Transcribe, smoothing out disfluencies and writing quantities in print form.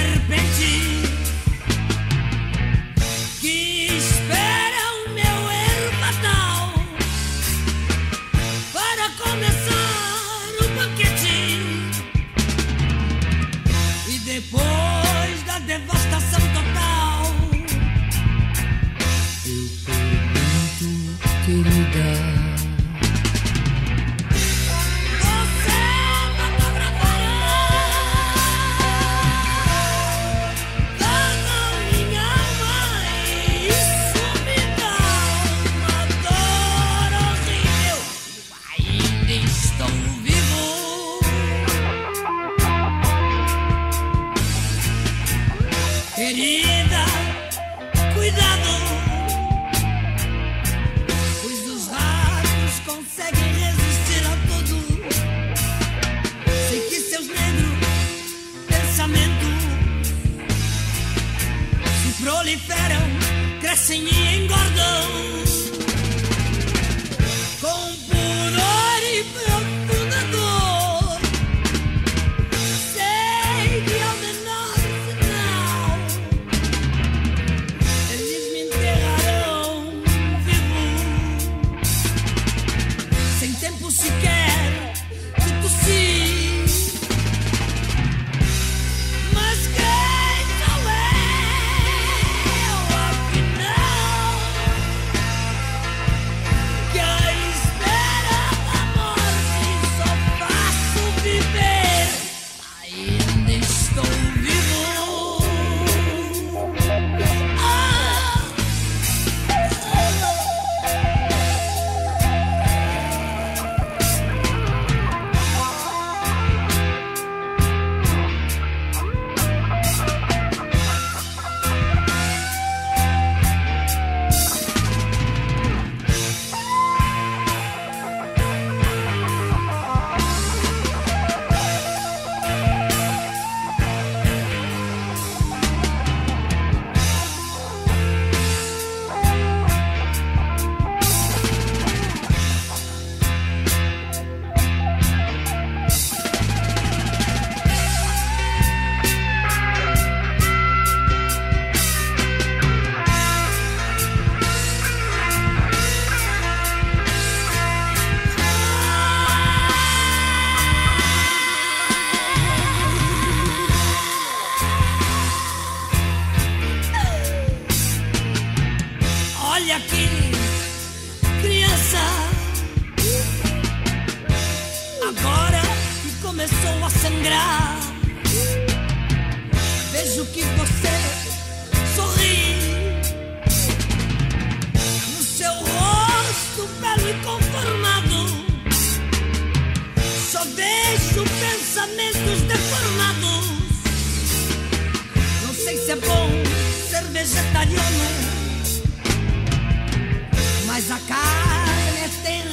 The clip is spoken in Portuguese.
serpente que espera o meu erro fatal para começar o banquete. E depois da devastação total, eu pergunto, querida, querida, cuidado, pois os ratos conseguem resistir a tudo. Sei que seus negros pensamentos se proliferam, crescem e engordam com pudor e profunda dor. Sei que ao menor sinal eles me enterrarão vivo, sem tempo sequer de tossir. Mas quem sou eu, afinal, que à espera da morte só faço viver? Ainda estou vivo. Olha aqui, criança, agora que começou a sangrar, vejo que você sorri. No seu rosto belo e conformado, só vejo pensamentos deformados. Não sei se é bom ser vegetariano, mas a carne é